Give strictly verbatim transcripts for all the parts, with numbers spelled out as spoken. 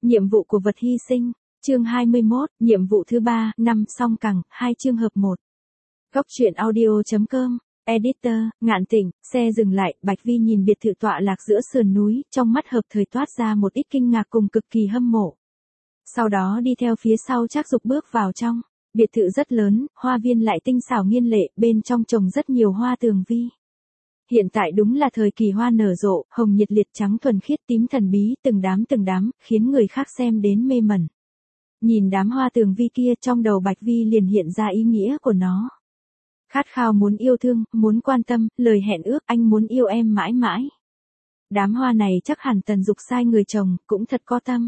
Nhiệm vụ của vật hy sinh, chương hai mươi mốt, nhiệm vụ thứ ba, năm song cẳng, hai chương hợp một. Góc truyện audio.com, editor, Ngạn Tịnh, xe dừng lại, Bạch Vi nhìn biệt thự tọa lạc giữa sườn núi, trong mắt hợp thời toát ra một ít kinh ngạc cùng cực kỳ hâm mộ. Sau đó đi theo phía sau Trác Dục bước vào trong, biệt thự rất lớn, hoa viên lại tinh xảo nghiên lệ, bên trong trồng rất nhiều hoa tường vi. Hiện tại đúng là thời kỳ hoa nở rộ, hồng nhiệt liệt, trắng thuần khiết, tím thần bí, từng đám từng đám, khiến người khác xem đến mê mẩn. Nhìn đám hoa tường vi kia, trong đầu Bạch Vi liền hiện ra ý nghĩa của nó. Khát khao muốn yêu thương, muốn quan tâm, lời hẹn ước, anh muốn yêu em mãi mãi. Đám hoa này chắc hẳn Tần Dục sai người trồng, cũng thật có tâm.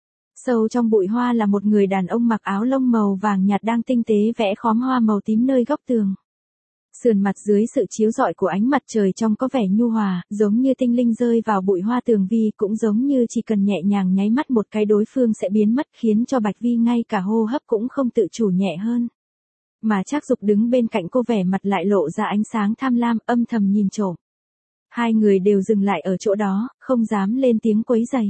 Sâu trong bụi hoa là một người đàn ông mặc áo lông màu vàng nhạt đang tinh tế vẽ khóm hoa màu tím nơi góc tường. Sườn mặt dưới sự chiếu rọi của ánh mặt trời trông có vẻ nhu hòa, giống như tinh linh rơi vào bụi hoa tường vi, cũng giống như chỉ cần nhẹ nhàng nháy mắt một cái đối phương sẽ biến mất, khiến cho Bạch Vi ngay cả hô hấp cũng không tự chủ nhẹ hơn. Mà Trác Dục đứng bên cạnh cô, vẻ mặt lại lộ ra ánh sáng tham lam, âm thầm nhìn trộm. Hai người đều dừng lại ở chỗ đó, không dám lên tiếng quấy rầy.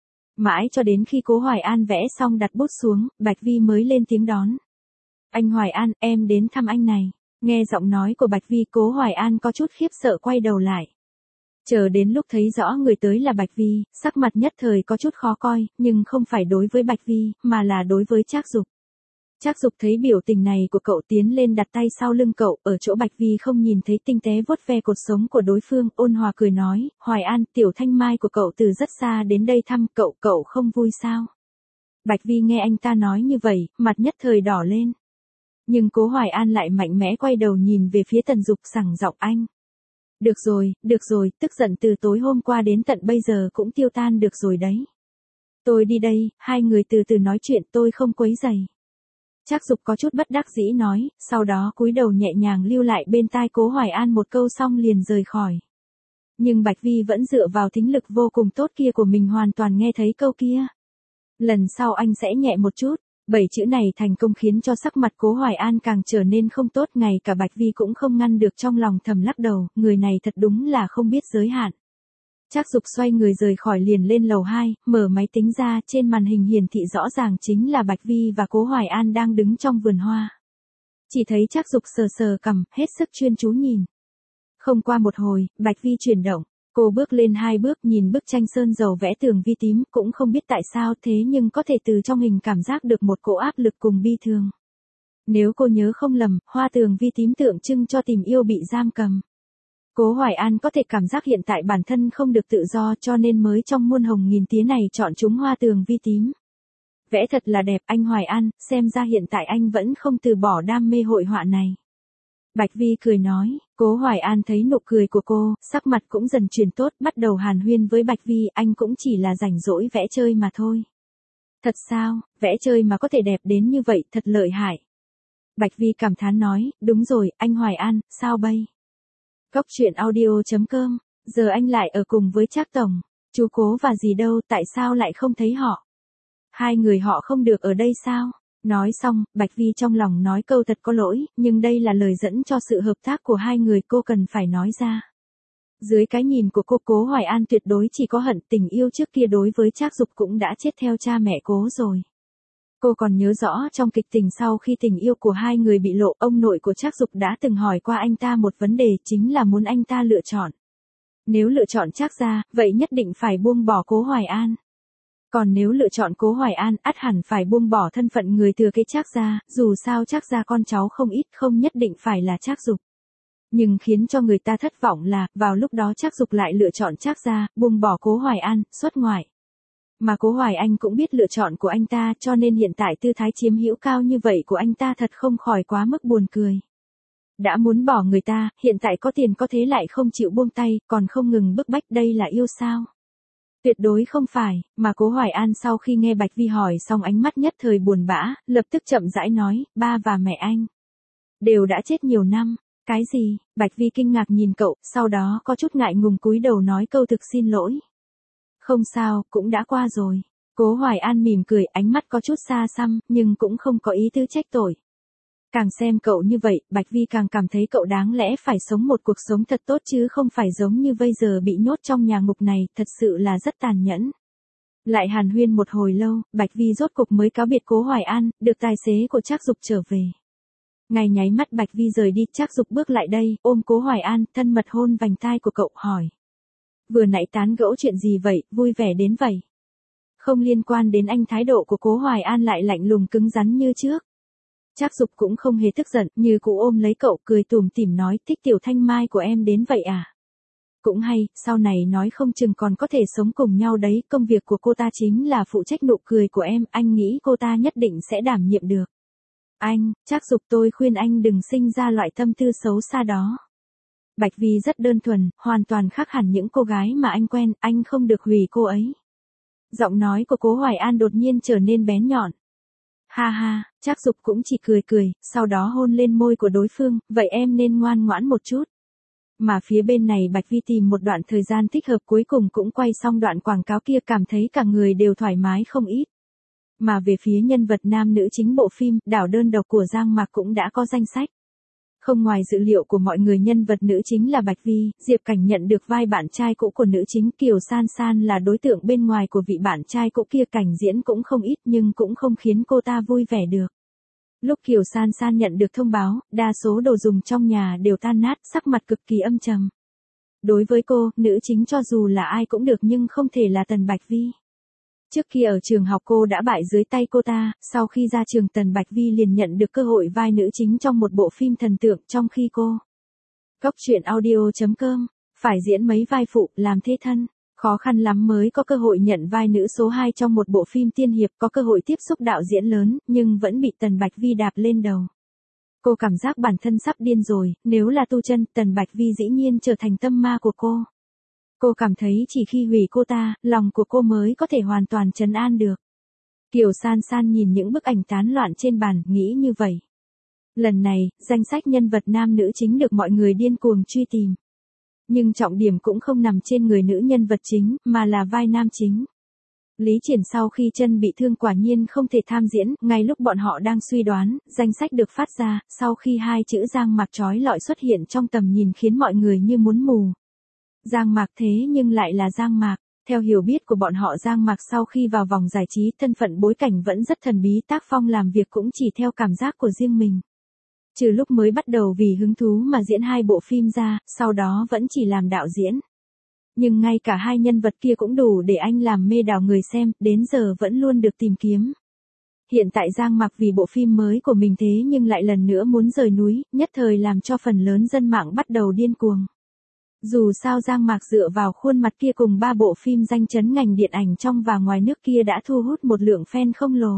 Mãi cho đến khi Cố Hoài An vẽ xong đặt bút xuống, Bạch Vi mới lên tiếng đón. Anh Hoài An, em đến thăm anh này. Nghe giọng nói của Bạch Vi, Cố Hoài An có chút khiếp sợ quay đầu lại. Chờ đến lúc thấy rõ người tới là Bạch Vi, sắc mặt nhất thời có chút khó coi, nhưng không phải đối với Bạch Vi, mà là đối với Trác Dục. Trác Dục thấy biểu tình này của cậu, tiến lên đặt tay sau lưng cậu, ở chỗ Bạch Vi không nhìn thấy, tinh tế vuốt ve cột sống của đối phương, ôn hòa cười nói, Hoài An, tiểu thanh mai của cậu từ rất xa đến đây thăm cậu, cậu không vui sao? Bạch Vi nghe anh ta nói như vậy, mặt nhất thời đỏ lên. Nhưng Cố Hoài An lại mạnh mẽ quay đầu nhìn về phía Tần Dục, sẳng giọng anh. Được rồi, được rồi, tức giận từ tối hôm qua đến tận bây giờ cũng tiêu tan được rồi đấy. Tôi đi đây, hai người từ từ nói chuyện, tôi không quấy rầy. Trác Dục có chút bất đắc dĩ nói, sau đó cúi đầu nhẹ nhàng lưu lại bên tai Cố Hoài An một câu xong liền rời khỏi. Nhưng Bạch Vi vẫn dựa vào thính lực vô cùng tốt kia của mình hoàn toàn nghe thấy câu kia. Lần sau anh sẽ nhẹ một chút. Bảy chữ này thành công khiến cho sắc mặt Cố Hoài An càng trở nên không tốt, ngay cả Bạch Vi cũng không ngăn được trong lòng thầm lắc đầu, người này thật đúng là không biết giới hạn. Trác Dục xoay người rời khỏi, liền lên lầu hai, mở máy tính ra, trên màn hình hiển thị rõ ràng chính là Bạch Vi và Cố Hoài An đang đứng trong vườn hoa. Chỉ thấy Trác Dục sờ sờ cằm, hết sức chuyên chú nhìn. Không qua một hồi, Bạch Vi chuyển động. Cô bước lên hai bước, nhìn bức tranh sơn dầu vẽ tường vi tím, cũng không biết tại sao thế nhưng có thể từ trong hình cảm giác được một cỗ áp lực cùng bi thương. Nếu cô nhớ không lầm, hoa tường vi tím tượng trưng cho tình yêu bị giam cầm. Cố Hoài An có thể cảm giác hiện tại bản thân không được tự do, cho nên mới trong muôn hồng nghìn tía này chọn chúng hoa tường vi tím. Vẽ thật là đẹp, anh Hoài An, xem ra hiện tại anh vẫn không từ bỏ đam mê hội họa này. Bạch Vi cười nói, Cố Hoài An thấy nụ cười của cô, sắc mặt cũng dần chuyển tốt, bắt đầu hàn huyên với Bạch Vi, anh cũng chỉ là rảnh rỗi vẽ chơi mà thôi. Thật sao, vẽ chơi mà có thể đẹp đến như vậy, thật lợi hại. Bạch Vi cảm thán nói, đúng rồi, anh Hoài An, sao bây? Góc truyện audio.com, giờ anh lại ở cùng với Trác Tổng, chú Cố và gì đâu, tại sao lại không thấy họ? Hai người họ không được ở đây sao? Nói xong, Bạch Vi trong lòng nói câu thật có lỗi, nhưng đây là lời dẫn cho sự hợp tác của hai người, cô cần phải nói ra. Dưới cái nhìn của cô, Cố Hoài An tuyệt đối chỉ có hận, tình yêu trước kia đối với Trác Dục cũng đã chết theo cha mẹ Cố rồi. Cô còn nhớ rõ trong kịch tình sau khi tình yêu của hai người bị lộ, ông nội của Trác Dục đã từng hỏi qua anh ta một vấn đề, chính là muốn anh ta lựa chọn. Nếu lựa chọn Trác gia, vậy nhất định phải buông bỏ Cố Hoài An. Còn nếu lựa chọn Cố Hoài An, ắt hẳn phải buông bỏ thân phận người thừa kế Trác gia, dù sao Trác gia con cháu không ít, không nhất định phải là Trác Dục. Nhưng khiến cho người ta thất vọng là, vào lúc đó Trác Dục lại lựa chọn Trác gia, buông bỏ Cố Hoài An, xuất ngoại. Mà Cố Hoài Anh cũng biết lựa chọn của anh ta, cho nên hiện tại tư thái chiếm hữu cao như vậy của anh ta thật không khỏi quá mức buồn cười. Đã muốn bỏ người ta, hiện tại có tiền có thế lại không chịu buông tay, còn không ngừng bức bách, đây là yêu sao? Tuyệt đối không phải, mà Cố Hoài An sau khi nghe Bạch Vi hỏi xong ánh mắt nhất thời buồn bã, lập tức chậm rãi nói, ba và mẹ anh đều đã chết nhiều năm. Cái gì? Bạch Vi kinh ngạc nhìn cậu, sau đó có chút ngại ngùng cúi đầu nói câu thực xin lỗi. Không sao, cũng đã qua rồi. Cố Hoài An mỉm cười, ánh mắt có chút xa xăm, nhưng cũng không có ý tứ trách tội. Càng xem cậu như vậy, Bạch Vi càng cảm thấy cậu đáng lẽ phải sống một cuộc sống thật tốt chứ không phải giống như bây giờ bị nhốt trong nhà ngục này, thật sự là rất tàn nhẫn. Lại hàn huyên một hồi lâu, Bạch Vi rốt cục mới cáo biệt Cố Hoài An, được tài xế của Trác Dục trở về. Ngay nháy mắt Bạch Vi rời đi, Trác Dục bước lại đây, ôm Cố Hoài An, thân mật hôn vành tai của cậu, hỏi. Vừa nãy tán gẫu chuyện gì vậy, vui vẻ đến vậy? Không liên quan đến anh. Thái độ của Cố Hoài An lại lạnh lùng cứng rắn như trước. Trác Dục cũng không hề tức giận, như cũ ôm lấy cậu, cười tủm tỉm nói, thích Tiểu Thanh Mai của em đến vậy à? Cũng hay, sau này nói không chừng còn có thể sống cùng nhau đấy, công việc của cô ta chính là phụ trách nụ cười của em, anh nghĩ cô ta nhất định sẽ đảm nhiệm được. Anh, Trác Dục, tôi khuyên anh đừng sinh ra loại tâm tư xấu xa đó. Bạch Vi rất đơn thuần, hoàn toàn khác hẳn những cô gái mà anh quen, anh không được hủy cô ấy. Giọng nói của Cố Hoài An đột nhiên trở nên bén nhọn. Ha ha, Trác Dục cũng chỉ cười cười, sau đó hôn lên môi của đối phương, vậy em nên ngoan ngoãn một chút. Mà phía bên này Bạch Vi tìm một đoạn thời gian thích hợp, cuối cùng cũng quay xong đoạn quảng cáo kia, cảm thấy cả người đều thoải mái không ít. Mà về phía nhân vật nam nữ chính bộ phim, Đảo đơn độc của Giang Mạc cũng đã có danh sách. Không ngoài dự liệu của mọi người, nhân vật nữ chính là Bạch Vi, Diệp Cảnh nhận được vai bạn trai cũ của nữ chính, Kiều San San là đối tượng bên ngoài của vị bạn trai cũ kia, cảnh diễn cũng không ít nhưng cũng không khiến cô ta vui vẻ được. Lúc Kiều San San nhận được thông báo, đa số đồ dùng trong nhà đều tan nát, sắc mặt cực kỳ âm trầm. Đối với cô, nữ chính cho dù là ai cũng được nhưng không thể là Tần Bạch Vi. Trước khi ở trường học cô đã bại dưới tay cô ta, sau khi ra trường Tần Bạch Vi liền nhận được cơ hội vai nữ chính trong một bộ phim thần tượng, trong khi cô. Cóc truyện audio chấm com, phải diễn mấy vai phụ, làm thế thân, khó khăn lắm mới có cơ hội nhận vai nữ số hai trong một bộ phim tiên hiệp, có cơ hội tiếp xúc đạo diễn lớn, nhưng vẫn bị Tần Bạch Vi đạp lên đầu. Cô cảm giác bản thân sắp điên rồi, nếu là tu chân, Tần Bạch Vi dĩ nhiên trở thành tâm ma của cô. Cô cảm thấy chỉ khi hủy cô ta, lòng của cô mới có thể hoàn toàn trấn an được. Kiều San San nhìn những bức ảnh tán loạn trên bàn, nghĩ như vậy. Lần này, danh sách nhân vật nam nữ chính được mọi người điên cuồng truy tìm. Nhưng trọng điểm cũng không nằm trên người nữ nhân vật chính, mà là vai nam chính. Lý Triển sau khi chân bị thương quả nhiên không thể tham diễn, ngay lúc bọn họ đang suy đoán, danh sách được phát ra, sau khi hai chữ Giang Mạc chói lọi xuất hiện trong tầm nhìn khiến mọi người như muốn mù. Giang Mạc thế nhưng lại là Giang Mạc, theo hiểu biết của bọn họ Giang Mạc sau khi vào vòng giải trí, thân phận bối cảnh vẫn rất thần bí, tác phong làm việc cũng chỉ theo cảm giác của riêng mình. Trừ lúc mới bắt đầu vì hứng thú mà diễn hai bộ phim ra, sau đó vẫn chỉ làm đạo diễn. Nhưng ngay cả hai nhân vật kia cũng đủ để anh làm mê đảo người xem, đến giờ vẫn luôn được tìm kiếm. Hiện tại Giang Mạc vì bộ phim mới của mình thế nhưng lại lần nữa muốn rời núi, nhất thời làm cho phần lớn dân mạng bắt đầu điên cuồng. Dù sao Giang Mạc dựa vào khuôn mặt kia cùng ba bộ phim danh chấn ngành điện ảnh trong và ngoài nước kia đã thu hút một lượng fan khổng lồ.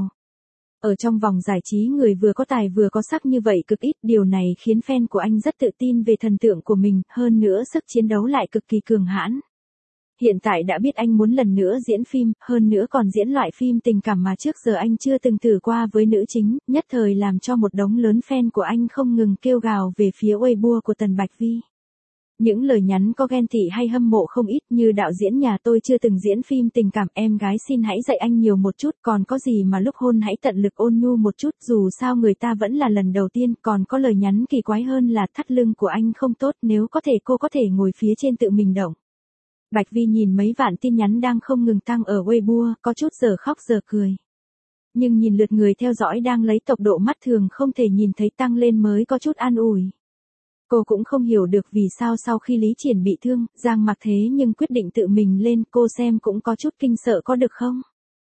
Ở trong vòng giải trí người vừa có tài vừa có sắc như vậy cực ít, điều này khiến fan của anh rất tự tin về thần tượng của mình, hơn nữa sức chiến đấu lại cực kỳ cường hãn. Hiện tại đã biết anh muốn lần nữa diễn phim, hơn nữa còn diễn loại phim tình cảm mà trước giờ anh chưa từng thử qua với nữ chính, nhất thời làm cho một đống lớn fan của anh không ngừng kêu gào về phía Weibo của Tần Bạch Vi. Những lời nhắn có ghen tị hay hâm mộ không ít, như đạo diễn nhà tôi chưa từng diễn phim tình cảm, em gái xin hãy dạy anh nhiều một chút, còn có gì mà lúc hôn hãy tận lực ôn nhu một chút, dù sao người ta vẫn là lần đầu tiên, còn có lời nhắn kỳ quái hơn là thắt lưng của anh không tốt, nếu có thể cô có thể ngồi phía trên tự mình động. Bạch Vi nhìn mấy vạn tin nhắn đang không ngừng tăng ở Weibo, có chút giờ khóc giờ cười. Nhưng nhìn lượt người theo dõi đang lấy tốc độ mắt thường không thể nhìn thấy tăng lên mới có chút an ủi. Cô cũng không hiểu được vì sao sau khi Lý Triển bị thương, Giang Mạc thế nhưng quyết định tự mình lên, cô xem cũng có chút kinh sợ có được không?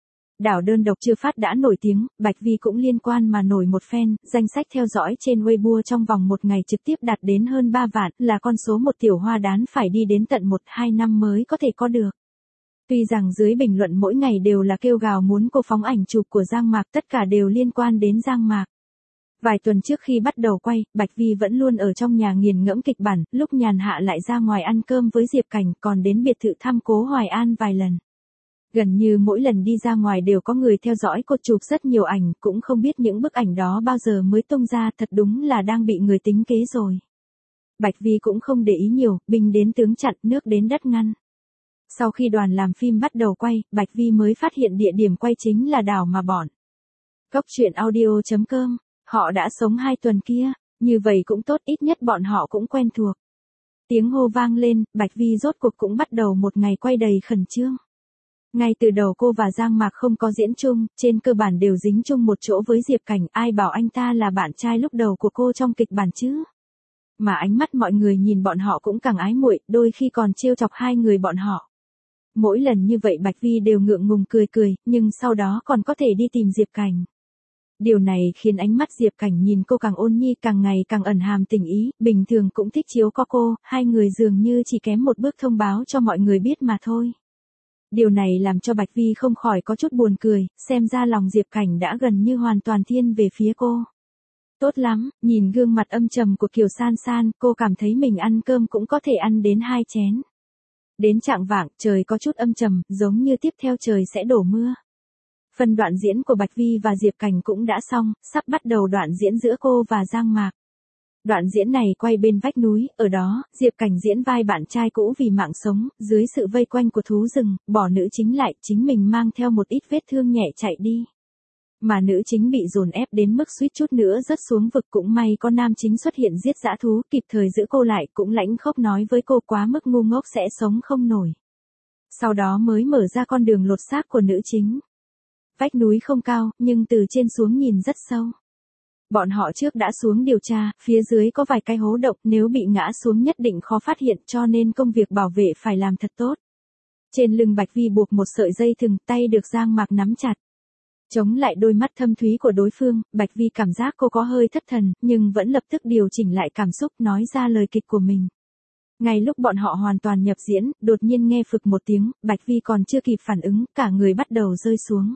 Đảo đơn độc chưa phát đã nổi tiếng, Bạch Vi cũng liên quan mà nổi một fan, danh sách theo dõi trên Weibo trong vòng một ngày trực tiếp đạt đến hơn ba vạn, là con số một tiểu hoa đán phải đi đến tận một hai năm mới có thể có được. Tuy rằng dưới bình luận mỗi ngày đều là kêu gào muốn cô phóng ảnh chụp của Giang Mạc, tất cả đều liên quan đến Giang Mạc. Vài tuần trước khi bắt đầu quay, Bạch Vi vẫn luôn ở trong nhà nghiền ngẫm kịch bản, lúc nhàn hạ lại ra ngoài ăn cơm với Diệp Cảnh, còn đến biệt thự thăm Cố Hoài An vài lần. Gần như mỗi lần đi ra ngoài đều có người theo dõi cô chụp rất nhiều ảnh, cũng không biết những bức ảnh đó bao giờ mới tung ra, thật đúng là đang bị người tính kế rồi. Bạch Vi cũng không để ý nhiều, binh đến tướng chặn, nước đến đất ngăn. Sau khi đoàn làm phim bắt đầu quay, Bạch Vi mới phát hiện địa điểm quay chính là đảo mà bọn Cóc truyện audio chấm com họ đã sống hai tuần kia, như vậy cũng tốt, ít nhất bọn họ cũng quen thuộc. Tiếng hô vang lên, Bạch Vi rốt cuộc cũng bắt đầu một ngày quay đầy khẩn trương. Ngay từ đầu cô và Giang Mạc không có diễn chung, trên cơ bản đều dính chung một chỗ với Diệp Cảnh, ai bảo anh ta là bạn trai lúc đầu của cô trong kịch bản chứ. Mà ánh mắt mọi người nhìn bọn họ cũng càng ái muội, đôi khi còn trêu chọc hai người bọn họ. Mỗi lần như vậy Bạch Vi đều ngượng ngùng cười cười, nhưng sau đó còn có thể đi tìm Diệp Cảnh. Điều này khiến ánh mắt Diệp Cảnh nhìn cô càng ôn nhi, càng ngày càng ẩn hàm tình ý, bình thường cũng thích chiếu có cô, hai người dường như chỉ kém một bước thông báo cho mọi người biết mà thôi. Điều này làm cho Bạch Vi không khỏi có chút buồn cười, xem ra lòng Diệp Cảnh đã gần như hoàn toàn thiên về phía cô. Tốt lắm, nhìn gương mặt âm trầm của Kiều San San, cô cảm thấy mình ăn cơm cũng có thể ăn đến hai chén. Đến chạng vạng, trời có chút âm trầm, giống như tiếp theo trời sẽ đổ mưa. Phần đoạn diễn của Bạch Vi và Diệp Cảnh cũng đã xong, sắp bắt đầu đoạn diễn giữa cô và Giang Mạc. Đoạn diễn này quay bên vách núi, ở đó, Diệp Cảnh diễn vai bạn trai cũ vì mạng sống, dưới sự vây quanh của thú rừng, bỏ nữ chính lại, chính mình mang theo một ít vết thương nhẹ chạy đi. Mà nữ chính bị dồn ép đến mức suýt chút nữa rớt xuống vực, cũng may có nam chính xuất hiện giết dã thú, kịp thời giữ cô lại, cũng lãnh khốc nói với cô quá mức ngu ngốc sẽ sống không nổi. Sau đó mới mở ra con đường lột xác của nữ chính. Vách núi không cao, nhưng từ trên xuống nhìn rất sâu. Bọn họ trước đã xuống điều tra, phía dưới có vài cái hố động, nếu bị ngã xuống nhất định khó phát hiện, cho nên công việc bảo vệ phải làm thật tốt. Trên lưng Bạch Vi buộc một sợi dây thừng, tay được Giang Mạc nắm chặt. Chống lại đôi mắt thâm thúy của đối phương, Bạch Vi cảm giác cô có hơi thất thần, nhưng vẫn lập tức điều chỉnh lại cảm xúc, nói ra lời kịch của mình. Ngay lúc bọn họ hoàn toàn nhập diễn, đột nhiên nghe phực một tiếng, Bạch Vi còn chưa kịp phản ứng, cả người bắt đầu rơi xuống.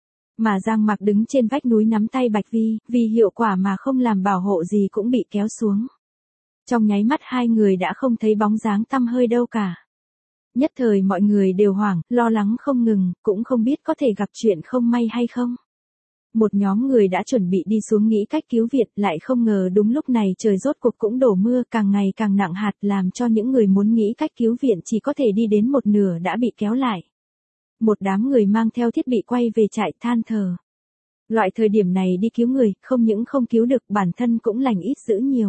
Mà Giang Mạc đứng trên vách núi nắm tay Bạch Vi, vì hiệu quả mà không làm bảo hộ gì cũng bị kéo xuống. Trong nháy mắt hai người đã không thấy bóng dáng tăm hơi đâu cả. Nhất thời mọi người đều hoảng, lo lắng không ngừng, cũng không biết có thể gặp chuyện không may hay không. Một nhóm người đã chuẩn bị đi xuống nghĩ cách cứu viện, lại không ngờ đúng lúc này trời rốt cuộc cũng đổ mưa, càng ngày càng nặng hạt, làm cho những người muốn nghĩ cách cứu viện chỉ có thể đi đến một nửa đã bị kéo lại. Một đám người mang theo thiết bị quay về trại than thở. Loại thời điểm này đi cứu người, không những không cứu được, bản thân cũng lành ít dữ nhiều.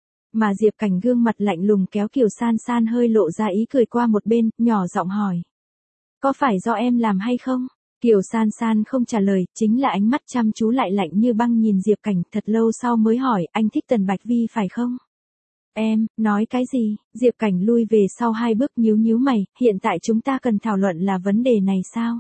Mà Diệp Cảnh gương mặt lạnh lùng kéo Kiều San San hơi lộ ra ý cười qua một bên, nhỏ giọng hỏi. Có phải do em làm hay không? Kiều San San không trả lời, chính là ánh mắt chăm chú lại lạnh như băng nhìn Diệp Cảnh, thật lâu sau mới hỏi, anh thích Tần Bạch Vi phải không? Em, nói cái gì? Diệp Cảnh lui về sau hai bước nhíu nhíu mày, hiện tại chúng ta cần thảo luận là vấn đề này sao?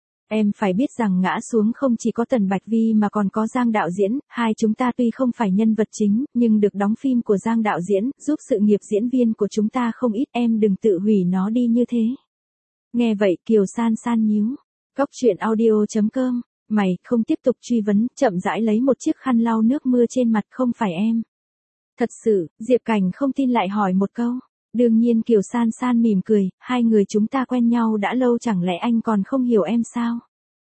Em phải biết rằng ngã xuống không chỉ có Tần Bạch Vi mà còn có Giang đạo diễn, hai chúng ta tuy không phải nhân vật chính, nhưng được đóng phim của Giang đạo diễn, giúp sự nghiệp diễn viên của chúng ta không ít, em đừng tự hủy nó đi như thế. Nghe vậy Kiều San San nhíu. Cóc truyện audio chấm com, mày không tiếp tục truy vấn, chậm rãi lấy một chiếc khăn lau nước mưa trên mặt, không phải em. Thật sự, Diệp Cảnh không tin lại hỏi một câu. Đương nhiên Kiều San San mỉm cười, hai người chúng ta quen nhau đã lâu, chẳng lẽ anh còn không hiểu em sao?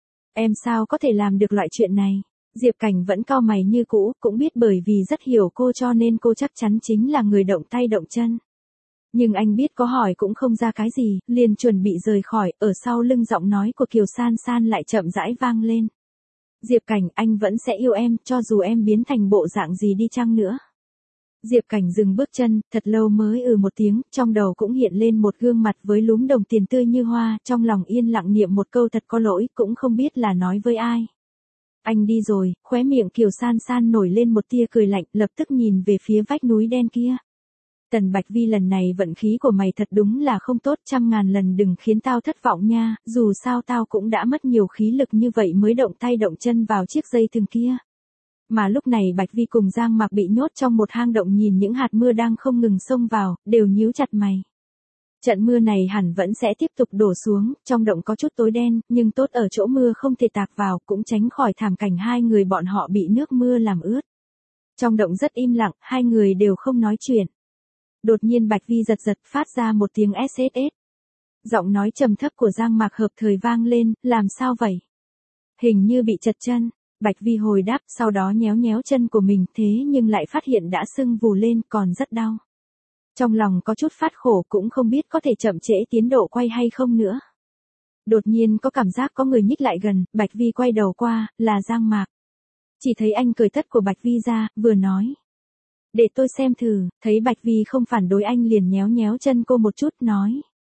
Em sao có thể làm được loại chuyện này? Diệp Cảnh vẫn cau mày như cũ, cũng biết bởi vì rất hiểu cô cho nên cô chắc chắn chính là người động tay động chân. Nhưng anh biết có hỏi cũng không ra cái gì, liền chuẩn bị rời khỏi, ở sau lưng giọng nói của Kiều San San lại chậm rãi vang lên. Diệp Cảnh, anh vẫn sẽ yêu em, cho dù em biến thành bộ dạng gì đi chăng nữa. Diệp Cảnh dừng bước chân, thật lâu mới ừ một tiếng, trong đầu cũng hiện lên một gương mặt với lúm đồng tiền tươi như hoa, trong lòng yên lặng niệm một câu thật có lỗi, cũng không biết là nói với ai. Anh đi rồi, khóe miệng Kiều San San nổi lên một tia cười lạnh, lập tức nhìn về phía vách núi đen kia. Tần Bạch Vi, lần này vận khí của mày thật đúng là không tốt, trăm ngàn lần đừng khiến tao thất vọng nha, dù sao tao cũng đã mất nhiều khí lực như vậy mới động tay động chân vào chiếc dây thừng kia. Mà lúc này Bạch Vi cùng Giang Mạc bị nhốt trong một hang động, nhìn những hạt mưa đang không ngừng xông vào, đều nhíu chặt mày. Trận mưa này hẳn vẫn sẽ tiếp tục đổ xuống, trong động có chút tối đen, nhưng tốt ở chỗ mưa không thể tạt vào, cũng tránh khỏi thảm cảnh hai người bọn họ bị nước mưa làm ướt. Trong động rất im lặng, hai người đều không nói chuyện. Đột nhiên Bạch Vi giật giật phát ra một tiếng ét ét ét. Giọng nói trầm thấp của Giang Mạc hợp thời vang lên, làm sao vậy? Hình như bị trật chân. Bạch Vi hồi đáp, sau đó nhéo nhéo chân của mình, thế nhưng lại phát hiện đã sưng vù lên, còn rất đau. Trong lòng có chút phát khổ, cũng không biết có thể chậm trễ tiến độ quay hay không nữa. Đột nhiên có cảm giác có người nhích lại gần, Bạch Vi quay đầu qua, là Giang Mạc. Chỉ thấy anh cởi tất của Bạch Vi ra, vừa nói. Để tôi xem thử, thấy Bạch Vi không phản đối anh liền nhéo nhéo chân cô một chút, nói.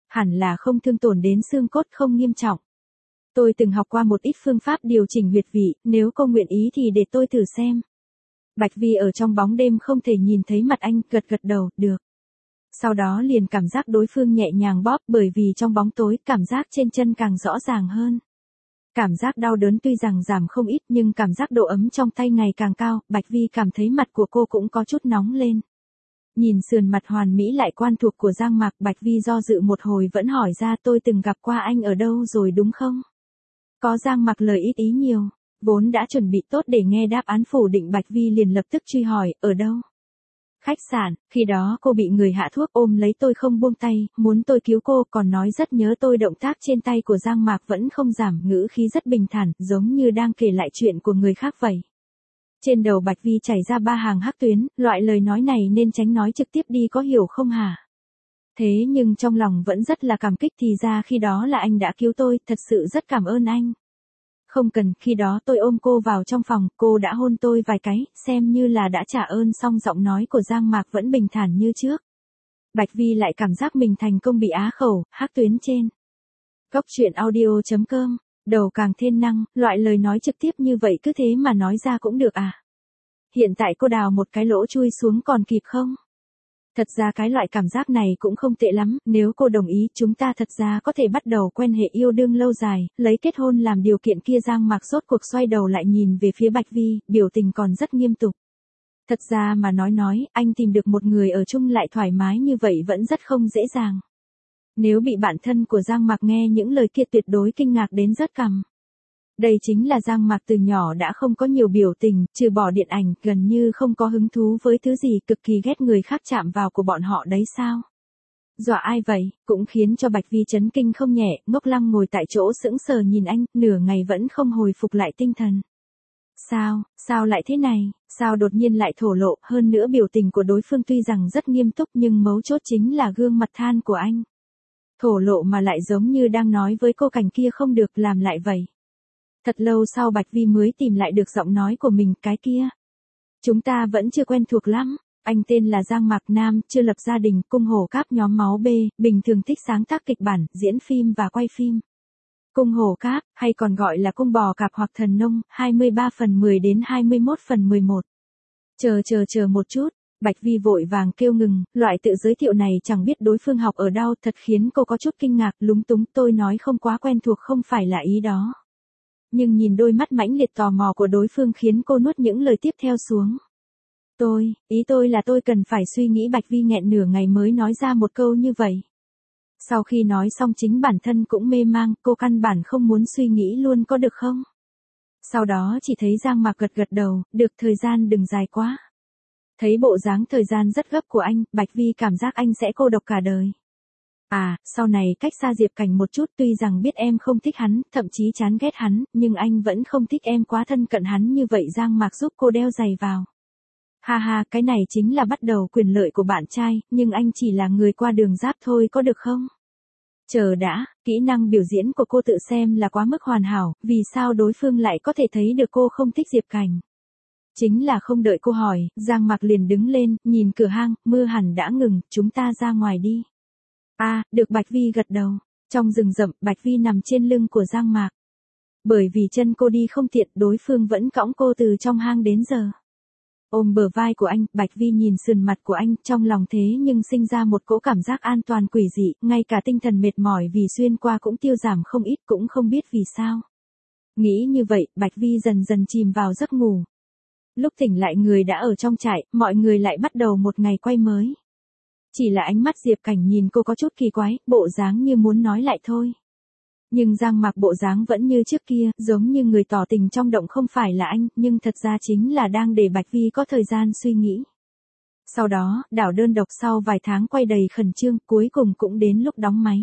Hẳn là không thương tổn đến xương cốt, không nghiêm trọng. Tôi từng học qua một ít phương pháp điều chỉnh huyệt vị, nếu cô nguyện ý thì để tôi thử xem. Bạch Vi ở trong bóng đêm không thể nhìn thấy mặt anh, gật gật đầu, được. Sau đó liền cảm giác đối phương nhẹ nhàng bóp, bởi vì trong bóng tối, cảm giác trên chân càng rõ ràng hơn. Cảm giác đau đớn tuy rằng giảm không ít nhưng cảm giác độ ấm trong tay ngày càng cao, Bạch Vi cảm thấy mặt của cô cũng có chút nóng lên. Nhìn sườn mặt hoàn mỹ lại quen thuộc của Giang Mạc, Bạch Vi do dự một hồi vẫn hỏi ra, tôi từng gặp qua anh ở đâu rồi đúng không? Có. Giang Mạc lời ít ý nhiều, vốn đã chuẩn bị tốt để nghe đáp án phủ định, Bạch Vi liền lập tức truy hỏi, ở đâu? Khách sạn, khi đó cô bị người hạ thuốc ôm lấy tôi không buông tay, muốn tôi cứu cô, còn nói rất nhớ tôi. Động tác trên tay của Giang Mạc vẫn không giảm, ngữ khí rất bình thản, giống như đang kể lại chuyện của người khác vậy. Trên đầu Bạch Vi chảy ra ba hàng hắc tuyến, loại lời nói này nên tránh nói trực tiếp đi, có hiểu không hả? Thế nhưng trong lòng vẫn rất là cảm kích, thì ra khi đó là anh đã cứu tôi, thật sự rất cảm ơn anh. Không cần, khi đó tôi ôm cô vào trong phòng, cô đã hôn tôi vài cái, xem như là đã trả ơn. Xong giọng nói của Giang Mạc vẫn bình thản như trước. Bạch Vi lại cảm giác mình thành công bị á khẩu, hắc tuyến trên. Góc truyện audio chấm com, đầu càng thiên năng, loại lời nói trực tiếp như vậy cứ thế mà nói ra cũng được à? Hiện tại cô đào một cái lỗ chui xuống còn kịp không? Thật ra cái loại cảm giác này cũng không tệ lắm, nếu cô đồng ý chúng ta thật ra có thể bắt đầu quen hệ yêu đương lâu dài, lấy kết hôn làm điều kiện kia. Giang Mạc rốt cuộc xoay đầu lại nhìn về phía Bạch Vi, biểu tình còn rất nghiêm túc. Thật ra mà nói nói, anh tìm được một người ở chung lại thoải mái như vậy vẫn rất không dễ dàng. Nếu bị bạn thân của Giang Mạc nghe những lời kia tuyệt đối kinh ngạc đến rớt cằm. Đây chính là Giang Mạc từ nhỏ đã không có nhiều biểu tình, trừ bỏ điện ảnh, gần như không có hứng thú với thứ gì, cực kỳ ghét người khác chạm vào của bọn họ đấy sao? Dọa ai vậy? Cũng khiến cho Bạch Vi chấn kinh không nhẹ, ngốc lăng ngồi tại chỗ sững sờ nhìn anh, nửa ngày vẫn không hồi phục lại tinh thần. Sao, sao lại thế này, sao đột nhiên lại thổ lộ, hơn nữa biểu tình của đối phương tuy rằng rất nghiêm túc nhưng mấu chốt chính là gương mặt than của anh. Thổ lộ mà lại giống như đang nói với cô cảnh kia không được làm lại vậy. Thật lâu sau Bạch Vi mới tìm lại được giọng nói của mình, cái kia. Chúng ta vẫn chưa quen thuộc lắm, anh tên là Giang Mạc, nam, chưa lập gia đình, cung hồ cáp nhóm máu B, bình thường thích sáng tác kịch bản, diễn phim và quay phim. Cung hồ cáp, hay còn gọi là cung bò cạp hoặc thần nông, hai mươi ba phần mười đến hai mươi mốt phần mười một. Chờ chờ chờ một chút, Bạch Vi vội vàng kêu ngừng, loại tự giới thiệu này chẳng biết đối phương học ở đâu, thật khiến cô có chút kinh ngạc, lúng túng, tôi nói không quá quen thuộc không phải là ý đó. Nhưng nhìn đôi mắt mãnh liệt tò mò của đối phương khiến cô nuốt những lời tiếp theo xuống. Tôi, ý tôi là tôi cần phải suy nghĩ. Bạch Vi nghẹn nửa ngày mới nói ra một câu như vậy. Sau khi nói xong chính bản thân cũng mê mang, cô căn bản không muốn suy nghĩ luôn có được không? Sau đó chỉ thấy Giang Mạc gật gật đầu, được, thời gian đừng dài quá. Thấy bộ dáng thời gian rất gấp của anh, Bạch Vi cảm giác anh sẽ cô độc cả đời. À, sau này cách xa Diệp Cảnh một chút, tuy rằng biết em không thích hắn, thậm chí chán ghét hắn, nhưng anh vẫn không thích em quá thân cận hắn như vậy. Giang Mạc giúp cô đeo giày vào. Ha ha, cái này chính là bắt đầu quyền lợi của bạn trai, nhưng anh chỉ là người qua đường giáp thôi có được không? Chờ đã, kỹ năng biểu diễn của cô tự xem là quá mức hoàn hảo, vì sao đối phương lại có thể thấy được cô không thích Diệp Cảnh? Chính là không đợi cô hỏi, Giang Mạc liền đứng lên, nhìn cửa hang, mưa hẳn đã ngừng, chúng ta ra ngoài đi. À, được. Bạch Vi gật đầu. Trong rừng rậm, Bạch Vi nằm trên lưng của Giang Mạc. Bởi vì chân cô đi không tiện, đối phương vẫn cõng cô từ trong hang đến giờ. Ôm bờ vai của anh, Bạch Vi nhìn sườn mặt của anh, trong lòng thế nhưng sinh ra một cỗ cảm giác an toàn quỷ dị, ngay cả tinh thần mệt mỏi vì xuyên qua cũng tiêu giảm không ít, cũng không biết vì sao. Nghĩ như vậy, Bạch Vi dần dần chìm vào giấc ngủ. Lúc tỉnh lại người đã ở trong trại, mọi người lại bắt đầu một ngày quay mới. Chỉ là ánh mắt Diệp Cảnh nhìn cô có chút kỳ quái, bộ dáng như muốn nói lại thôi. Nhưng Giang Mạc bộ dáng vẫn như trước kia, giống như người tỏ tình trong động không phải là anh, nhưng thật ra chính là đang để Bạch Vi có thời gian suy nghĩ. Sau đó, đảo đơn độc sau vài tháng quay đầy khẩn trương, cuối cùng cũng đến lúc đóng máy.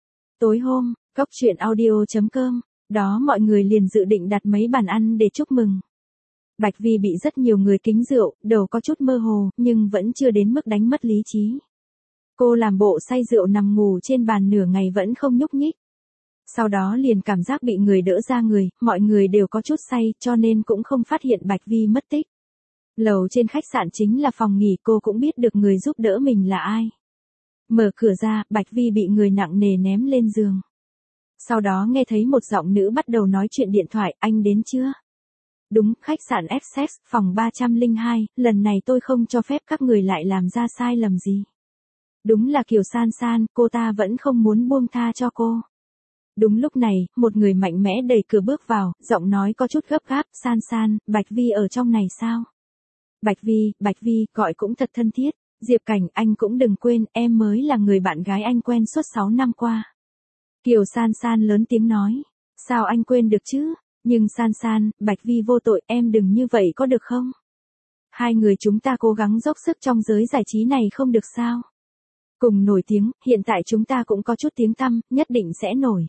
Tối hôm, góc truyện audio chấm com, đó mọi người liền dự định đặt mấy bàn ăn để chúc mừng. Bạch Vi bị rất nhiều người kính rượu, đầu có chút mơ hồ, nhưng vẫn chưa đến mức đánh mất lý trí. Cô làm bộ say rượu nằm ngủ trên bàn nửa ngày vẫn không nhúc nhích. Sau đó liền cảm giác bị người đỡ ra người, mọi người đều có chút say cho nên cũng không phát hiện Bạch Vi mất tích. Lầu trên khách sạn chính là phòng nghỉ, cô cũng biết được người giúp đỡ mình là ai. Mở cửa ra, Bạch Vi bị người nặng nề ném lên giường. Sau đó nghe thấy một giọng nữ bắt đầu nói chuyện điện thoại, anh đến chưa? Đúng, khách sạn Essex, phòng ba trăm lẻ hai, lần này tôi không cho phép các người lại làm ra sai lầm gì. Đúng là Kiều San San, cô ta vẫn không muốn buông tha cho cô. Đúng lúc này, một người mạnh mẽ đẩy cửa bước vào, giọng nói có chút gấp gáp, San San, Bạch Vi ở trong này sao? Bạch Vi, Bạch Vi, gọi cũng thật thân thiết. Diệp Cảnh, anh cũng đừng quên, em mới là người bạn gái anh quen suốt sáu năm qua. Kiều San San lớn tiếng nói, sao anh quên được chứ? Nhưng San San, Bạch Vi vô tội, em đừng như vậy có được không? Hai người chúng ta cố gắng dốc sức trong giới giải trí này không được sao? Cùng nổi tiếng, hiện tại chúng ta cũng có chút tiếng tăm, nhất định sẽ nổi.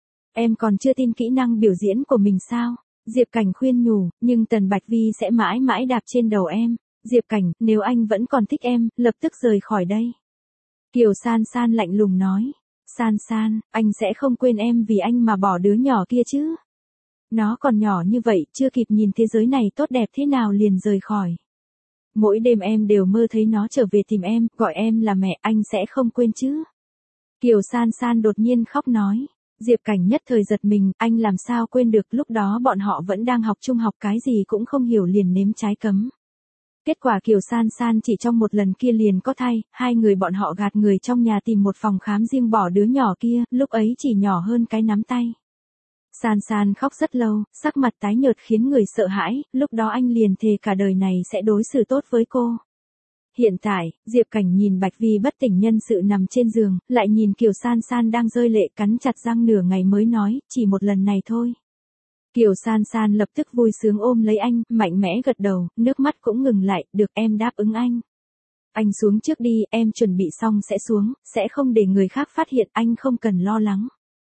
Em còn chưa tin kỹ năng biểu diễn của mình sao? Diệp Cảnh khuyên nhủ, nhưng Tần Bạch Vi sẽ mãi mãi đạp trên đầu em. Diệp Cảnh, nếu anh vẫn còn thích em, lập tức rời khỏi đây. Kiều San San lạnh lùng nói, San San, anh sẽ không quên em vì anh mà bỏ đứa nhỏ kia chứ. Nó còn nhỏ như vậy, chưa kịp nhìn thế giới này tốt đẹp thế nào liền rời khỏi. Mỗi đêm em đều mơ thấy nó trở về tìm em, gọi em là mẹ, anh sẽ không quên chứ. Kiều San San đột nhiên khóc nói. Diệp Cảnh nhất thời giật mình, anh làm sao quên được, lúc đó bọn họ vẫn đang học trung học, cái gì cũng không hiểu liền nếm trái cấm. Kết quả Kiều San San chỉ trong một lần kia liền có thai, hai người bọn họ gạt người trong nhà tìm một phòng khám riêng bỏ đứa nhỏ kia, lúc ấy chỉ nhỏ hơn cái nắm tay. San San khóc rất lâu, sắc mặt tái nhợt khiến người sợ hãi, lúc đó anh liền thề cả đời này sẽ đối xử tốt với cô. Hiện tại, Diệp Cảnh nhìn Bạch Vi bất tỉnh nhân sự nằm trên giường, lại nhìn Kiều San San đang rơi lệ, cắn chặt răng nửa ngày mới nói, chỉ một lần này thôi. Kiều San San lập tức vui sướng ôm lấy anh, mạnh mẽ gật đầu, nước mắt cũng ngừng lại, được em đáp ứng anh. Anh xuống trước đi, em chuẩn bị xong sẽ xuống, sẽ không để người khác phát hiện, anh không cần lo lắng.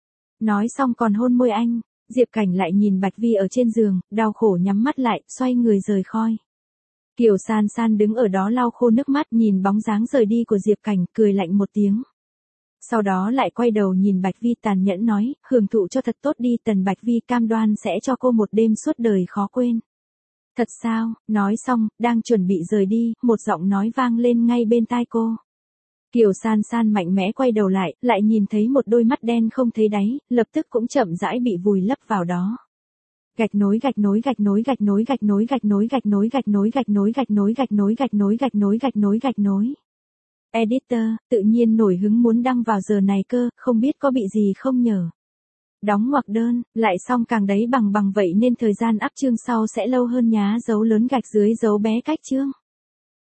Nói xong còn hôn môi anh, Diệp Cảnh lại nhìn Bạch Vi ở trên giường, đau khổ nhắm mắt lại, xoay người rời khỏi. Kiều San San đứng ở đó lau khô nước mắt nhìn bóng dáng rời đi của Diệp Cảnh, cười lạnh một tiếng. Sau đó lại quay đầu nhìn Bạch Vi tàn nhẫn nói, hưởng thụ cho thật tốt đi, Tần Bạch Vi cam đoan sẽ cho cô một đêm suốt đời khó quên. Thật sao? Nói xong, đang chuẩn bị rời đi, một giọng nói vang lên ngay bên tai cô. Kiều San San mạnh mẽ quay đầu lại, lại nhìn thấy một đôi mắt đen không thấy đáy, lập tức cũng chậm rãi bị vùi lấp vào đó. Gạch nối gạch nối gạch nối gạch nối gạch nối gạch nối gạch nối gạch nối gạch nối gạch nối gạch nối gạch nối gạch nối gạch nối gạch nối. Editor, tự nhiên nổi hứng muốn đăng vào giờ này cơ, không biết có bị gì không nhờ. Đóng ngoặc đơn, lại xong càng đấy bằng bằng vậy nên thời gian up chương sau sẽ lâu hơn nhá, dấu lớn gạch dưới dấu bé cách chương.